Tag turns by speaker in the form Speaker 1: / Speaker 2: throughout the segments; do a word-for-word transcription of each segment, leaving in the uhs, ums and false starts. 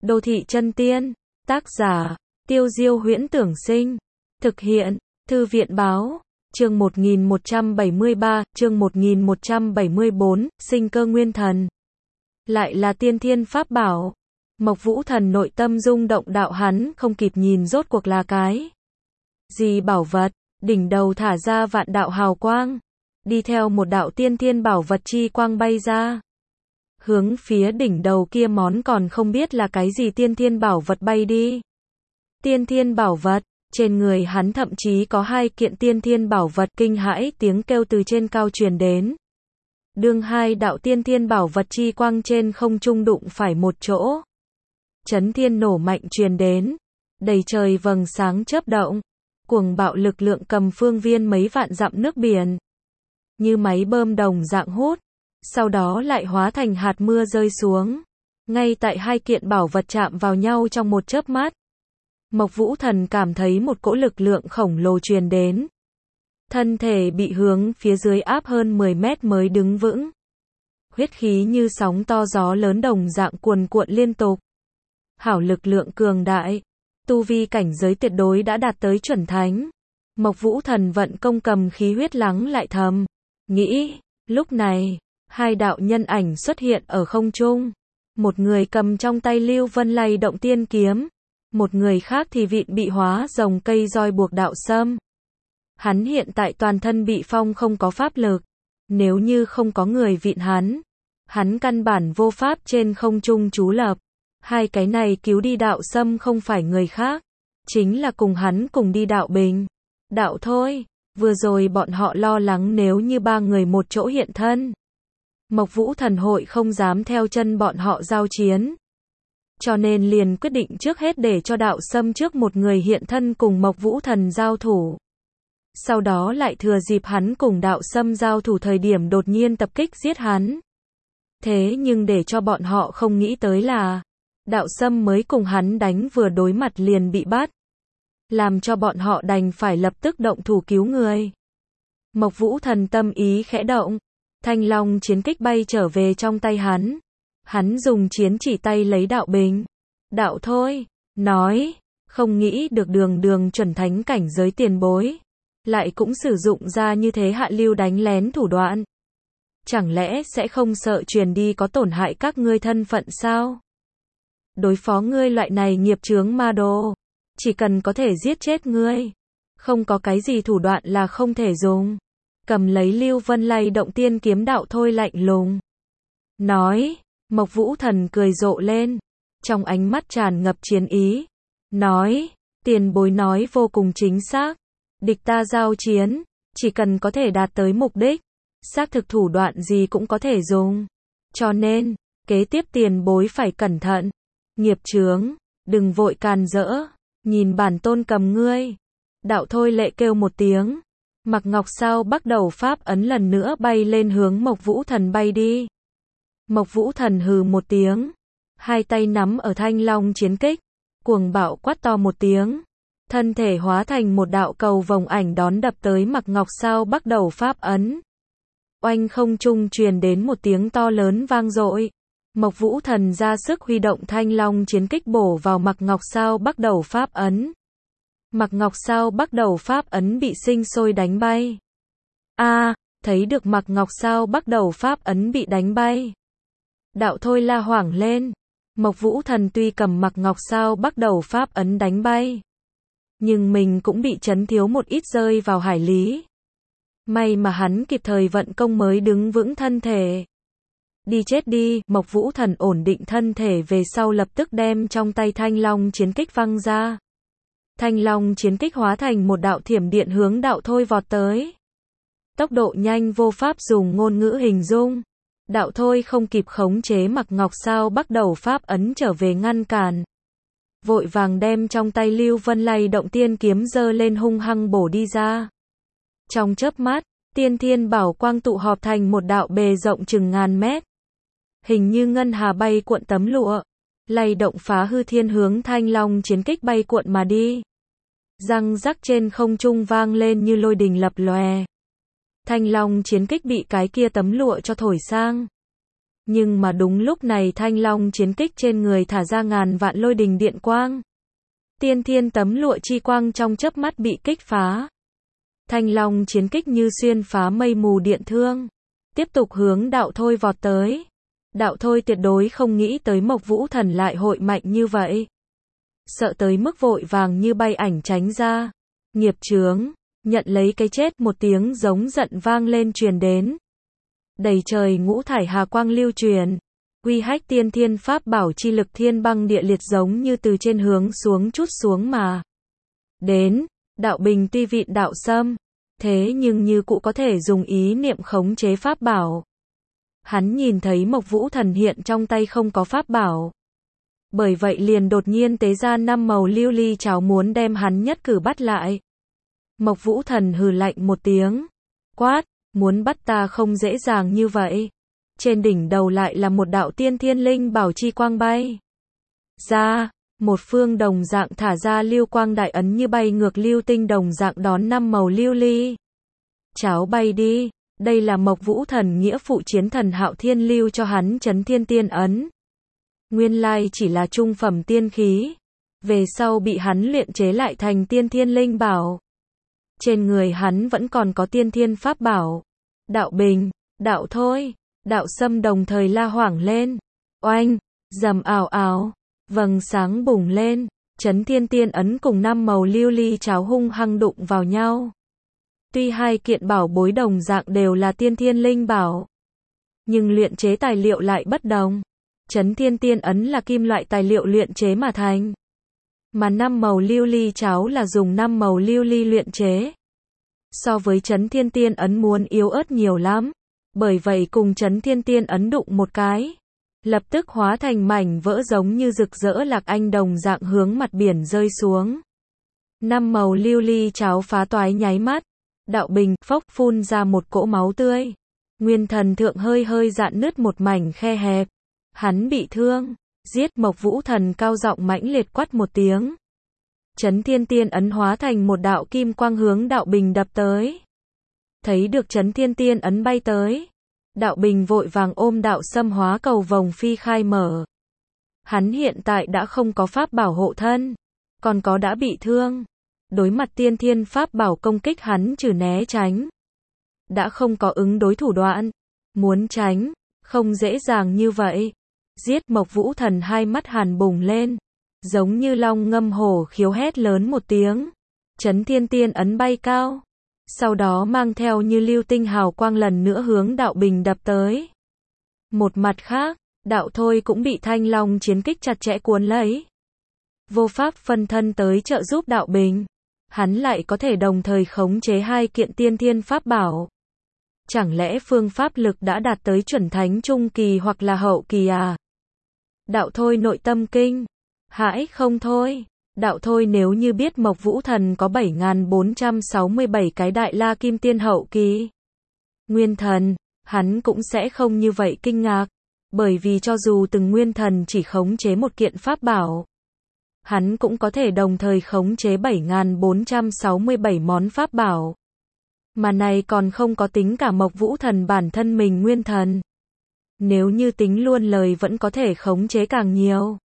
Speaker 1: Đô thị chân tiên. Tác giả, Tiêu Diêu Huyễn Tưởng Sinh. Thực hiện, Thư viện Báo. Chương một nghìn một trăm bảy mươi ba, chương một nghìn một trăm bảy mươi bốn, Sinh cơ nguyên thần. Lại là tiên thiên pháp bảo. Mộc Vũ Thần nội tâm rung động, đạo hắn không kịp nhìn rốt cuộc là cái gì bảo vật, đỉnh đầu thả ra vạn đạo hào quang, đi theo một đạo tiên thiên bảo vật chi quang bay ra. Hướng phía đỉnh đầu kia món còn không biết là cái gì tiên thiên bảo vật bay đi. Tiên thiên bảo vật, trên người hắn thậm chí có hai kiện tiên thiên bảo vật, kinh hãi tiếng kêu từ trên cao truyền đến. Đương hai đạo tiên thiên bảo vật chi quang trên không trung đụng phải một chỗ. Chấn thiên nổ mạnh truyền đến, đầy trời vầng sáng chớp động, cuồng bạo lực lượng cầm phương viên mấy vạn dặm nước biển. Như máy bơm đồng dạng hút, sau đó lại hóa thành hạt mưa rơi xuống. Ngay tại hai kiện bảo vật chạm vào nhau trong một chớp mắt. Mộc Vũ Thần cảm thấy một cỗ lực lượng khổng lồ truyền đến. Thân thể bị hướng phía dưới áp hơn mười mét mới đứng vững. Huyết khí như sóng to gió lớn đồng dạng cuồn cuộn liên tục. Hảo lực lượng cường đại, tu vi cảnh giới tuyệt đối đã đạt tới chuẩn thánh. Mộc Vũ Thần vận công cầm khí huyết lắng lại thầm nghĩ, lúc này, hai đạo nhân ảnh xuất hiện ở không trung. Một người cầm trong tay Lưu Vân lay động tiên kiếm, một người khác thì vịn bị hóa rồng cây roi buộc đạo sâm. Hắn hiện tại toàn thân bị phong không có pháp lực, nếu như không có người vịn hắn, hắn căn bản vô pháp trên không trung trú lập. Hai cái này cứu đi đạo sâm không phải người khác, chính là cùng hắn cùng đi đạo bình. Đạo thôi, vừa rồi bọn họ lo lắng nếu như ba người một chỗ hiện thân, Mộc Vũ Thần hội không dám theo chân bọn họ giao chiến. Cho nên liền quyết định trước hết để cho đạo sâm trước một người hiện thân cùng Mộc Vũ Thần giao thủ. Sau đó lại thừa dịp hắn cùng đạo sâm giao thủ thời điểm đột nhiên tập kích giết hắn. Thế nhưng để cho bọn họ không nghĩ tới là, đạo sâm mới cùng hắn đánh vừa đối mặt liền bị bắt. Làm cho bọn họ đành phải lập tức động thủ cứu người. Mộc Vũ Thần tâm ý khẽ động, Thanh Long chiến kích bay trở về trong tay hắn. Hắn dùng chiến chỉ tay lấy đạo bình. Đạo thôi, nói, không nghĩ được đường đường chuẩn thánh cảnh giới tiền bối, lại cũng sử dụng ra như thế hạ lưu đánh lén thủ đoạn. Chẳng lẽ sẽ không sợ truyền đi có tổn hại các ngươi thân phận sao? Đối phó ngươi loại này nghiệp chướng ma đồ, chỉ cần có thể giết chết ngươi, không có cái gì thủ đoạn là không thể dùng. Cầm lấy Lưu Vân lay động tiên kiếm, đạo thôi lạnh lùng nói. Mộc Vũ Thần cười rộ lên, trong ánh mắt tràn ngập chiến ý, nói, tiền bối nói vô cùng chính xác, địch ta giao chiến, chỉ cần có thể đạt tới mục đích, xác thực thủ đoạn gì cũng có thể dùng. Cho nên, kế tiếp tiền bối phải cẩn thận, nghiệp chướng, đừng vội càn rỡ, nhìn bản tôn cầm ngươi. Đạo thôi lệ kêu một tiếng, Mặc Ngọc Sao bắt đầu pháp ấn lần nữa bay lên hướng Mộc Vũ Thần bay đi. Mộc Vũ Thần hừ một tiếng, hai tay nắm ở Thanh Long chiến kích, cuồng bạo quát to một tiếng, thân thể hóa thành một đạo cầu vồng ảnh đón đập tới Mặc Ngọc Sao bắt đầu pháp ấn. Oanh, không trung truyền đến một tiếng to lớn vang dội. Mộc Vũ Thần ra sức huy động Thanh Long chiến kích bổ vào Mặc Ngọc Sao bắt đầu pháp ấn. Mặc Ngọc Sao bắt đầu pháp ấn bị sinh sôi đánh bay. A, à, thấy được Mặc Ngọc Sao bắt đầu pháp ấn bị đánh bay, đạo thôi la hoảng lên. Mộc Vũ Thần tuy cầm Mặc Ngọc Sao bắt đầu pháp ấn đánh bay, nhưng mình cũng bị chấn thiếu một ít rơi vào hải lý. May mà hắn kịp thời vận công mới đứng vững thân thể. Đi chết đi, Mộc Vũ Thần ổn định thân thể về sau lập tức đem trong tay Thanh Long chiến kích văng ra. Thanh Long chiến kích hóa thành một đạo thiểm điện hướng đạo thôi vọt tới. Tốc độ nhanh vô pháp dùng ngôn ngữ hình dung. Đạo thôi không kịp khống chế Mặc Ngọc Sao bắt đầu pháp ấn trở về ngăn cản. Vội vàng đem trong tay Lưu Vân lay động tiên kiếm giơ lên hung hăng bổ đi ra. Trong chớp mắt, tiên thiên bảo quang tụ họp thành một đạo bề rộng chừng ngàn mét. Hình như ngân hà bay cuộn tấm lụa, lay động phá hư thiên hướng Thanh Long chiến kích bay cuộn mà đi. Răng rắc trên không trung vang lên như lôi đình lập lòe. Thanh Long chiến kích bị cái kia tấm lụa cho thổi sang. Nhưng mà đúng lúc này thanh long chiến kích trên người thả ra ngàn vạn lôi đình điện quang. Tiên thiên tấm lụa chi quang trong chớp mắt bị kích phá. Thanh long chiến kích như xuyên phá mây mù điện thương. Tiếp tục hướng đạo thôi vọt tới. Đạo thôi tuyệt đối không nghĩ tới Mộc Vũ Thần lại hội mạnh như vậy. Sợ tới mức vội vàng như bay ảnh tránh ra. Nghiệp chướng, nhận lấy cái chết, một tiếng giống giận vang lên truyền đến. Đầy trời ngũ thải hà quang lưu truyền. Uy hách tiên thiên pháp bảo chi lực thiên băng địa liệt giống như từ trên hướng xuống trút xuống mà. Đến, đạo bình tuy vịn đạo sâm. Thế nhưng như cụ có thể dùng ý niệm khống chế pháp bảo. Hắn nhìn thấy Mộc Vũ Thần hiện trong tay không có pháp bảo. Bởi vậy liền đột nhiên tế ra năm màu lưu ly cháo muốn đem hắn nhất cử bắt lại. Mộc Vũ Thần hừ lạnh một tiếng. Quát, muốn bắt ta không dễ dàng như vậy. Trên đỉnh đầu lại là một đạo tiên thiên linh bảo chi quang bay. Ra, một phương đồng dạng thả ra lưu quang đại ấn như bay ngược lưu tinh đồng dạng đón năm màu lưu ly. Cháo bay đi, đây là Mộc Vũ Thần nghĩa phụ chiến thần Hạo Thiên lưu cho hắn chấn thiên tiên ấn. Nguyên lai chỉ là trung phẩm tiên khí. Về sau bị hắn luyện chế lại thành tiên thiên linh bảo. Trên người hắn vẫn còn có tiên thiên pháp bảo. Đạo bình, đạo thôi, đạo sâm đồng thời la hoảng lên. Oanh, rầm ảo ảo, vầng sáng bùng lên. Chấn thiên tiên ấn cùng năm màu lưu ly cháo hung hăng đụng vào nhau. Tuy hai kiện bảo bối đồng dạng đều là tiên thiên linh bảo. Nhưng luyện chế tài liệu lại bất đồng. Chấn thiên tiên ấn là kim loại tài liệu luyện chế mà thành. Mà năm màu lưu ly cháo là dùng năm màu lưu ly luyện chế. So với chấn thiên tiên ấn muốn yếu ớt nhiều lắm. Bởi vậy cùng chấn thiên tiên ấn đụng một cái. Lập tức hóa thành mảnh vỡ giống như rực rỡ lạc anh đồng dạng hướng mặt biển rơi xuống. Năm màu lưu ly cháo phá toái nháy mắt. Đạo bình, phốc phun ra một cỗ máu tươi. Nguyên thần thượng hơi hơi dạn nứt một mảnh khe hẹp. Hắn bị thương. Giết. Mộc Vũ Thần cao giọng mãnh liệt quát một tiếng. Chấn thiên tiên ấn hóa thành một đạo kim quang hướng đạo bình đập tới. Thấy được chấn thiên tiên ấn bay tới. Đạo bình vội vàng ôm đạo sâm hóa cầu vồng phi khai mở. Hắn hiện tại đã không có pháp bảo hộ thân. Còn có đã bị thương. Đối mặt tiên thiên pháp bảo công kích hắn trừ né tránh. Đã không có ứng đối thủ đoạn. Muốn tránh, không dễ dàng như vậy. Giết. Mộc Vũ Thần hai mắt hàn bùng lên. Giống như long ngâm hổ khiếu hét lớn một tiếng. Chấn thiên tiên ấn bay cao. Sau đó mang theo như lưu tinh hào quang lần nữa hướng đạo bình đập tới. Một mặt khác, đạo thôi cũng bị thanh long chiến kích chặt chẽ cuốn lấy. Vô pháp phân thân tới trợ giúp đạo bình. Hắn lại có thể đồng thời khống chế hai kiện tiên thiên pháp bảo. Chẳng lẽ phương pháp lực đã đạt tới chuẩn thánh trung kỳ hoặc là hậu kỳ à? Đạo thôi nội tâm kinh. Hãi không thôi. Đạo thôi nếu như biết Mộc Vũ Thần có bảy nghìn bốn trăm sáu mươi bảy cái đại la kim tiên hậu kỳ. Nguyên thần, hắn cũng sẽ không như vậy kinh ngạc. Bởi vì cho dù từng nguyên thần chỉ khống chế một kiện pháp bảo. Hắn cũng có thể đồng thời khống chế bảy nghìn bốn trăm sáu mươi bảy món pháp bảo. Mà này còn không có tính cả Mộc Vũ Thần bản thân mình nguyên thần. Nếu như tính luôn lời vẫn có thể khống chế càng nhiều.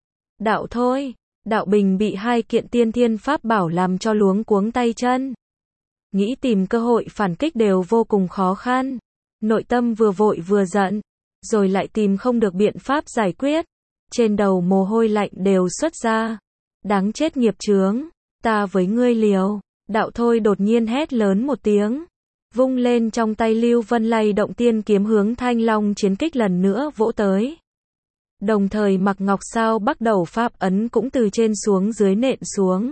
Speaker 1: Đạo thôi, đạo bình bị hai kiện tiên thiên pháp bảo làm cho luống cuống tay chân. Nghĩ tìm cơ hội phản kích đều vô cùng khó khăn. Nội tâm vừa vội vừa giận. Rồi lại tìm không được biện pháp giải quyết. Trên đầu mồ hôi lạnh đều xuất ra. Đáng chết nghiệp chướng. Ta với ngươi liều. Đạo thôi đột nhiên hét lớn một tiếng. Vung lên trong tay Lưu Vân lay động tiên kiếm hướng thanh long chiến kích lần nữa vỗ tới. Đồng thời mặc ngọc sao bắt đầu pháp ấn cũng từ trên xuống dưới nện xuống.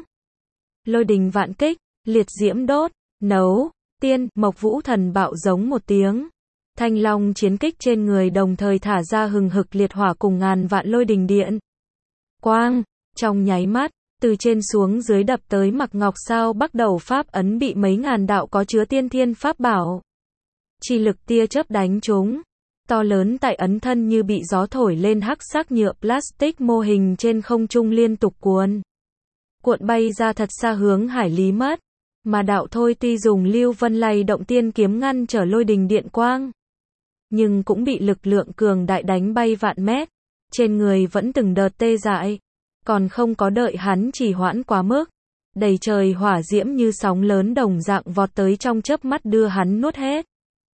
Speaker 1: Lôi đình vạn kích, liệt diễm đốt, nấu, tiên, Mộc Vũ Thần bạo giống một tiếng. Thanh long chiến kích trên người đồng thời thả ra hừng hực liệt hỏa cùng ngàn vạn lôi đình điện. Quang, trong nháy mắt, từ trên xuống dưới đập tới mặc ngọc sao bắt đầu pháp ấn bị mấy ngàn đạo có chứa tiên thiên pháp bảo. Chi lực tia chớp đánh chúng. To lớn tại ấn thân như bị gió thổi lên hắc sắc nhựa plastic mô hình trên không trung liên tục cuốn. Cuộn bay ra thật xa hướng hải lý mất. Mà đạo thôi tuy dùng Lưu Vân lay động tiên kiếm ngăn trở lôi đình điện quang. nhưng cũng bị lực lượng cường đại đánh bay vạn mét. Trên người vẫn từng đợt tê dại, còn không có đợi hắn trì hoãn quá mức. Đầy trời hỏa diễm như sóng lớn đồng dạng vọt tới trong chớp mắt đưa hắn nuốt hết.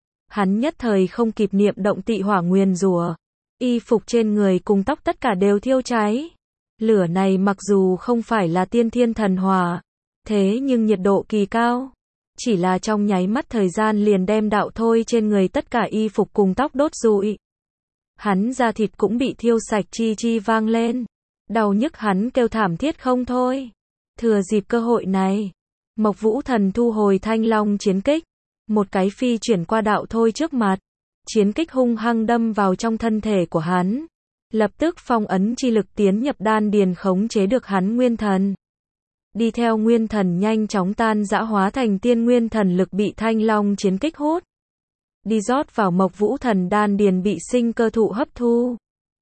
Speaker 1: Hắn nhất thời không kịp niệm động tị hỏa nguyền rủa, y phục trên người cùng tóc tất cả đều thiêu cháy. Lửa này mặc dù không phải là tiên thiên thần hỏa, thế nhưng nhiệt độ kỳ cao. Chỉ là trong nháy mắt thời gian liền đem đạo thôi trên người tất cả y phục cùng tóc đốt rụi. Hắn da thịt cũng bị thiêu sạch chi chi vang lên. Đau nhức hắn kêu thảm thiết không thôi. Thừa dịp cơ hội này, Mộc Vũ Thần thu hồi Thanh Long chiến kích. Một cái phi chuyển qua đạo thôi trước mặt. Chiến kích hung hăng đâm vào trong thân thể của hắn. Lập tức phong ấn chi lực tiến nhập đan điền khống chế được hắn nguyên thần. Đi theo nguyên thần nhanh chóng tan rã hóa thành tiên nguyên thần lực bị Thanh Long chiến kích hút. Đi rót vào Mộc Vũ Thần đan điền bị sinh cơ thụ hấp thu.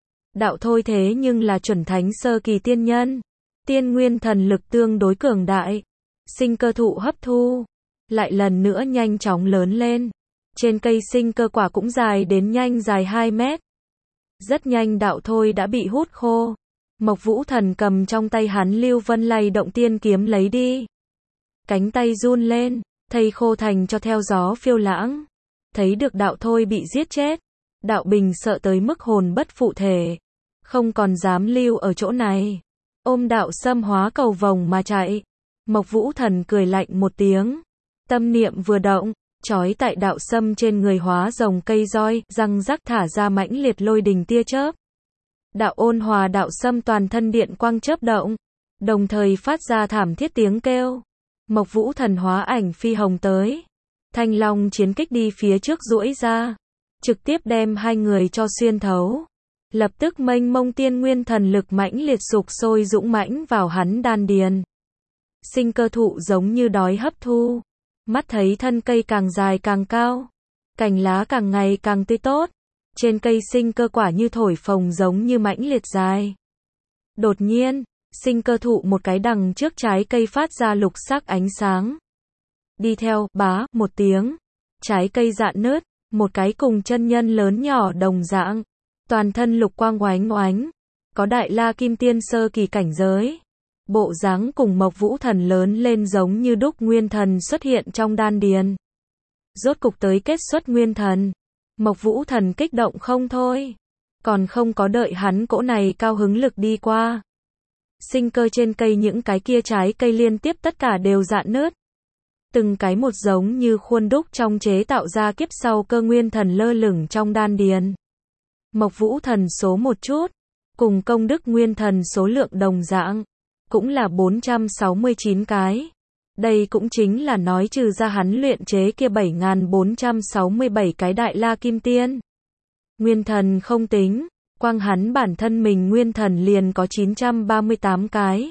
Speaker 1: Đạo thôi thế nhưng là chuẩn thánh sơ kỳ tiên nhân. Tiên nguyên thần lực tương đối cường đại. Sinh cơ thụ hấp thu. Lại lần nữa nhanh chóng lớn lên. Trên cây sinh cơ quả cũng dài đến nhanh dài hai mét. Rất nhanh đạo thôi đã bị hút khô. Mộc Vũ Thần cầm trong tay hắn Lưu Vân lay động tiên kiếm lấy đi. Cánh tay run lên, thây khô thành cho theo gió phiêu lãng. Thấy được đạo thôi bị giết chết. Đạo Bình sợ tới mức hồn bất phụ thể. Không còn dám lưu ở chỗ này. Ôm đạo sâm hóa cầu vồng mà chạy. Mộc Vũ Thần cười lạnh một tiếng. Tâm niệm vừa động, chói tại đạo sâm trên người hóa rồng cây roi, răng rắc thả ra mãnh liệt lôi đình tia chớp. Đạo ôn hòa đạo sâm toàn thân điện quang chớp động, đồng thời phát ra thảm thiết tiếng kêu. Mộc Vũ Thần hóa ảnh phi hồng tới. Thanh Long chiến kích đi phía trước duỗi ra, trực tiếp đem hai người cho xuyên thấu. Lập tức mênh mông tiên nguyên thần lực mãnh liệt sục sôi dũng mãnh vào hắn đan điền. Sinh cơ thụ giống như đói hấp thu. Mắt thấy thân cây càng dài càng cao, cành lá càng ngày càng tươi tốt. Trên cây sinh cơ quả như thổi phồng giống như mãnh liệt dài. Đột nhiên, sinh cơ thụ một cái đằng trước trái cây phát ra lục sắc ánh sáng. Đi theo, bá, một tiếng. Trái cây rạn nứt, một cái cùng chân nhân lớn nhỏ đồng dạng. Toàn thân lục quang oánh oánh. Có đại la kim tiên sơ kỳ cảnh giới. Bộ dáng cùng Mộc Vũ Thần lớn lên giống như đúc nguyên thần xuất hiện trong đan điền. Rốt cục tới kết xuất nguyên thần. Mộc Vũ Thần kích động không thôi. Còn không có đợi hắn cỗ này cao hứng lực đi qua. Sinh cơ trên cây những cái kia trái cây liên tiếp tất cả đều rạn nứt. Từng cái một giống như khuôn đúc trong chế tạo ra kiếp sau cơ nguyên thần lơ lửng trong đan điền. Mộc Vũ Thần số một chút, cùng công đức nguyên thần số lượng đồng dạng, cũng là bốn trăm sáu mươi chín cái. Đây cũng chính là nói trừ ra hắn luyện chế kia bảy nghìn bốn trăm sáu mươi bảy cái đại la kim tiên. Nguyên thần không tính, quang hắn bản thân mình nguyên thần liền có chín trăm ba mươi tám cái.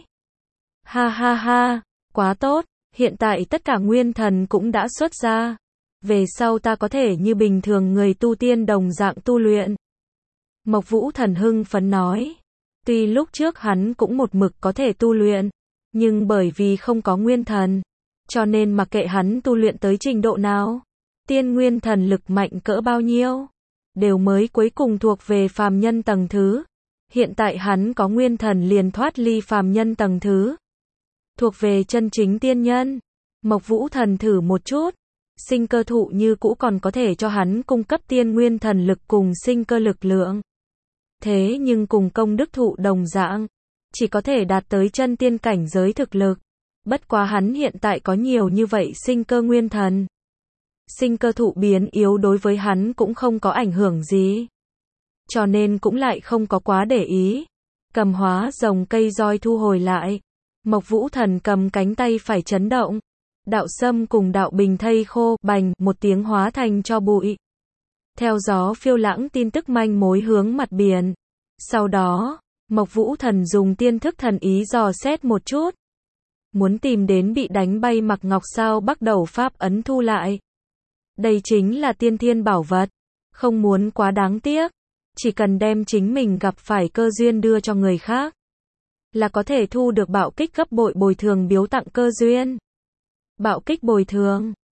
Speaker 1: Ha ha ha, quá tốt, hiện tại tất cả nguyên thần cũng đã xuất ra. Về sau ta có thể như bình thường người tu tiên đồng dạng tu luyện. Mộc Vũ Thần hưng phấn nói. Tuy lúc trước hắn cũng một mực có thể tu luyện, nhưng bởi vì không có nguyên thần, cho nên mặc kệ hắn tu luyện tới trình độ nào, tiên nguyên thần lực mạnh cỡ bao nhiêu, đều mới cuối cùng thuộc về phàm nhân tầng thứ. Hiện tại hắn có nguyên thần liền thoát ly phàm nhân tầng thứ, thuộc về chân chính tiên nhân. Mộc Vũ Thần thử một chút, sinh cơ thụ như cũ còn có thể cho hắn cung cấp tiên nguyên thần lực cùng sinh cơ lực lượng. Thế nhưng cùng công đức thụ đồng dạng, chỉ có thể đạt tới chân tiên cảnh giới thực lực. Bất quá hắn hiện tại có nhiều như vậy sinh cơ nguyên thần. Sinh cơ thụ biến yếu đối với hắn cũng không có ảnh hưởng gì. Cho nên cũng lại không có quá để ý. Cầm hóa rồng cây roi thu hồi lại. Mộc Vũ Thần cầm cánh tay phải chấn động. Đạo sâm cùng đạo bình thây khô, bành, một tiếng hóa thành cho bụi. Theo gió phiêu lãng tin tức manh mối hướng mặt biển. Sau đó, Mộc Vũ Thần dùng tiên thức thần ý dò xét một chút. Muốn tìm đến bị đánh bay Mặc Ngọc Sao bắt đầu pháp ấn thu lại. Đây chính là tiên thiên bảo vật. Không muốn quá đáng tiếc. Chỉ cần đem chính mình gặp phải cơ duyên đưa cho người khác, là có thể thu được bạo kích gấp bội bồi thường biếu tặng cơ duyên. Bạo kích bồi thường.